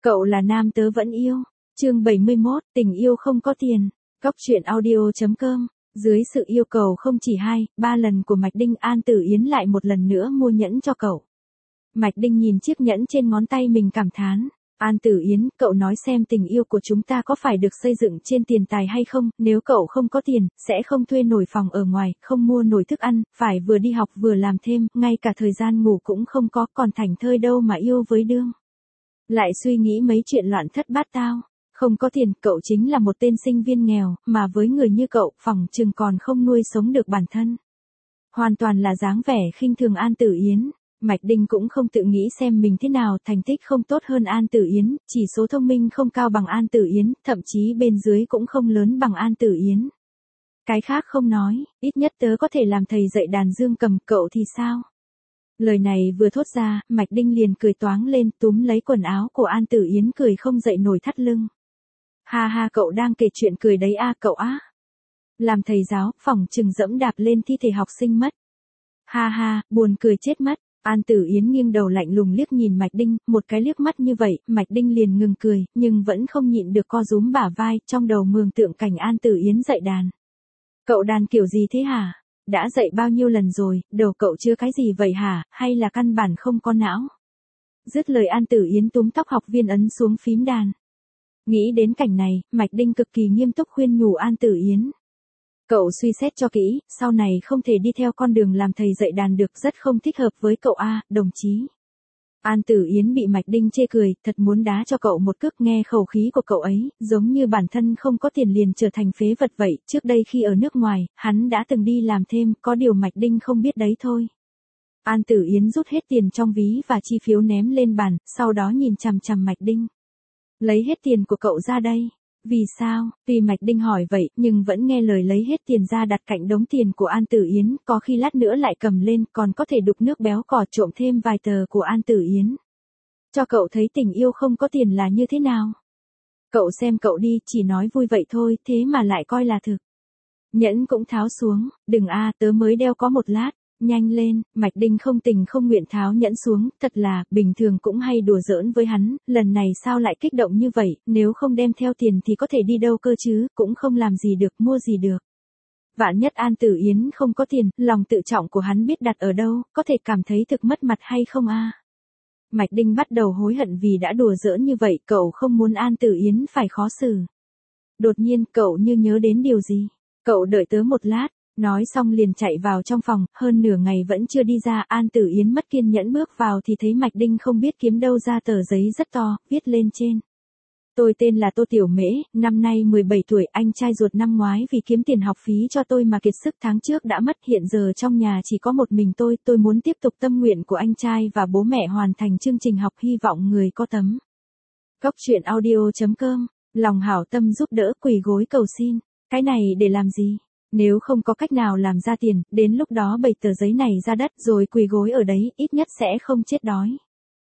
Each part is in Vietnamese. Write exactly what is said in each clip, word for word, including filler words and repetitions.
Cậu là nam tớ vẫn yêu. Chương bảy mươi mốt, tình yêu không có tiền. Cóc truyện audio chấm com. Dưới sự yêu cầu không chỉ hai, ba lần của Mạch Đinh, An Tử Yến lại một lần nữa mua nhẫn cho cậu. Mạch Đinh nhìn chiếc nhẫn trên ngón tay mình cảm thán. An Tử Yến, cậu nói xem tình yêu của chúng ta có phải được xây dựng trên tiền tài hay không, nếu cậu không có tiền, sẽ không thuê nổi phòng ở ngoài, không mua nổi thức ăn, phải vừa đi học vừa làm thêm, ngay cả thời gian ngủ cũng không có, còn thảnh thơi đâu mà yêu với đương. Lại suy nghĩ mấy chuyện loạn thất bát tao. Không có tiền, cậu chính là một tên sinh viên nghèo, mà với người như cậu, phỏng chừng còn không nuôi sống được bản thân. Hoàn toàn là dáng vẻ khinh thường An Tử Yến. Mạch Đinh cũng không tự nghĩ xem mình thế nào, thành tích không tốt hơn An Tử Yến, chỉ số thông minh không cao bằng An Tử Yến, thậm chí bên dưới cũng không lớn bằng An Tử Yến. Cái khác không nói, ít nhất tớ có thể làm thầy dạy đàn dương cầm, cậu thì sao? Lời này vừa thốt ra, Mạch Đinh liền cười toáng lên, túm lấy quần áo của An Tử Yến cười không dậy nổi thắt lưng. Ha ha, cậu đang kể chuyện cười đấy a cậu á. Làm thầy giáo, phỏng chừng dẫm đạp lên thi thể học sinh mất. Ha ha, buồn cười chết mất. An Tử Yến nghiêng đầu lạnh lùng liếc nhìn Mạch Đinh, một cái liếc mắt như vậy, Mạch Đinh liền ngừng cười, nhưng vẫn không nhịn được co rúm bả vai, trong đầu mường tượng cảnh An Tử Yến dạy đàn. Cậu đàn kiểu gì thế hả? Đã dạy bao nhiêu lần rồi, đầu cậu chưa cái gì vậy hả, hay là căn bản không có não? Dứt lời An Tử Yến túm tóc học viên ấn xuống phím đàn. Nghĩ đến cảnh này, Mạch Đinh cực kỳ nghiêm túc khuyên nhủ An Tử Yến. Cậu suy xét cho kỹ, sau này không thể đi theo con đường làm thầy dạy đàn được, rất không thích hợp với cậu a, đồng chí. An Tử Yến bị Mạch Đinh chê cười, thật muốn đá cho cậu một cước, nghe khẩu khí của cậu ấy, giống như bản thân không có tiền liền trở thành phế vật vậy, trước đây khi ở nước ngoài, hắn đã từng đi làm thêm, có điều Mạch Đinh không biết đấy thôi. An Tử Yến rút hết tiền trong ví và chi phiếu ném lên bàn, sau đó nhìn chằm chằm Mạch Đinh. Lấy hết tiền của cậu ra đây. Vì sao? Tuy Mạch Đinh hỏi vậy, nhưng vẫn nghe lời lấy hết tiền ra đặt cạnh đống tiền của An Tử Yến, có khi lát nữa lại cầm lên, còn có thể đục nước béo cò trộm thêm vài tờ của An Tử Yến. Cho cậu thấy tình yêu không có tiền là như thế nào? Cậu xem cậu đi, chỉ nói vui vậy thôi, thế mà lại coi là thực. Nhẫn cũng tháo xuống, đừng a, tớ mới đeo có một lát. Nhanh lên, Mạch Đinh không tình không nguyện tháo nhẫn xuống, thật là, bình thường cũng hay đùa giỡn với hắn, lần này sao lại kích động như vậy, nếu không đem theo tiền thì có thể đi đâu cơ chứ, cũng không làm gì được, mua gì được. Vạn nhất An Tử Yến không có tiền, lòng tự trọng của hắn biết đặt ở đâu, có thể cảm thấy thực mất mặt hay không a? Mạch Đinh bắt đầu hối hận vì đã đùa giỡn như vậy, cậu không muốn An Tử Yến phải khó xử. Đột nhiên, cậu như nhớ đến điều gì, cậu đợi tớ một lát. Nói xong liền chạy vào trong phòng, hơn nửa ngày vẫn chưa đi ra, An Tử Yến mất kiên nhẫn bước vào thì thấy Mạch Đinh không biết kiếm đâu ra tờ giấy rất to, viết lên trên. Tôi tên là Tô Tiểu Mễ, năm nay mười bảy tuổi, anh trai ruột năm ngoái vì kiếm tiền học phí cho tôi mà kiệt sức, tháng trước đã mất, hiện giờ trong nhà chỉ có một mình tôi, tôi muốn tiếp tục tâm nguyện của anh trai và bố mẹ hoàn thành chương trình học, hy vọng người có tấm. Cóc truyện audio chấm com, lòng hảo tâm giúp đỡ, quỳ gối cầu xin, cái này để làm gì? Nếu không có cách nào làm ra tiền, đến lúc đó bày tờ giấy này ra đất rồi quỳ gối ở đấy, ít nhất sẽ không chết đói.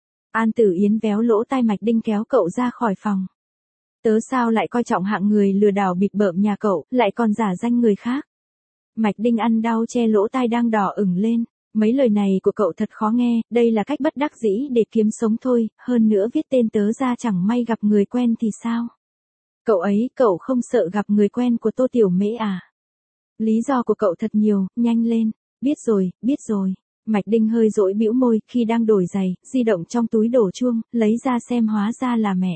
An Tử Yến véo lỗ tai Mạch Đinh kéo cậu ra khỏi phòng. Tớ sao lại coi trọng hạng người lừa đảo bịp bợm nhà cậu, lại còn giả danh người khác. Mạch Đinh ăn đau che lỗ tai đang đỏ ửng lên. Mấy lời này của cậu thật khó nghe, đây là cách bất đắc dĩ để kiếm sống thôi, hơn nữa viết tên tớ ra chẳng may gặp người quen thì sao? Cậu ấy, cậu không sợ gặp người quen của Tô Tiểu Mễ à? Lý do của cậu thật nhiều, nhanh lên. Biết rồi, biết rồi. Mạch Đinh hơi dỗi bĩu môi, khi đang đổi giày, di động trong túi đổ chuông, lấy ra xem hóa ra là mẹ.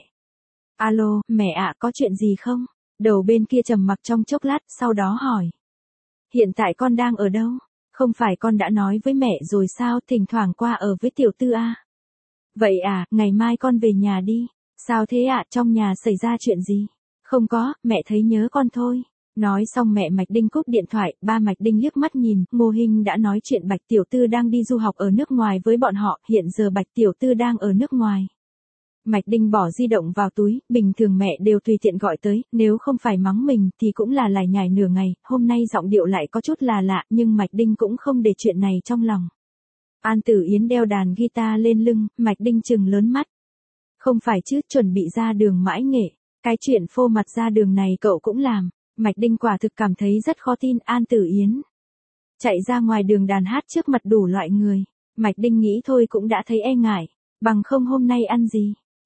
Alo, mẹ ạ, có chuyện gì không? Đầu bên kia trầm mặc trong chốc lát, sau đó hỏi. Hiện tại con đang ở đâu? Không phải con đã nói với mẹ rồi sao, thỉnh thoảng qua ở với tiểu tư à? Vậy à, ngày mai con về nhà đi. Sao thế ạ, trong nhà xảy ra chuyện gì? Không có, mẹ thấy nhớ con thôi. Nói xong mẹ Mạch Đinh cúp điện thoại, ba Mạch Đinh liếc mắt nhìn, Ngô Hinh đã nói chuyện Bạch Tiểu Tư đang đi du học ở nước ngoài với bọn họ, hiện giờ Bạch Tiểu Tư đang ở nước ngoài. Mạch Đinh bỏ di động vào túi, bình thường mẹ đều tùy tiện gọi tới, nếu không phải mắng mình thì cũng là lải nhải nửa ngày, hôm nay giọng điệu lại có chút là lạ, nhưng Mạch Đinh cũng không để chuyện này trong lòng. An Tử Yến đeo đàn guitar lên lưng, Mạch Đinh trừng lớn mắt. Không phải chứ, chuẩn bị ra đường mãi nghệ, cái chuyện phô mặt ra đường này cậu cũng làm. Mạch Đinh quả thực cảm thấy rất khó tin. An Tử Yến chạy ra ngoài đường đàn hát trước mặt đủ loại người. Mạch Đinh nghĩ thôi cũng đã thấy e ngại, bằng không hôm nay ăn gì.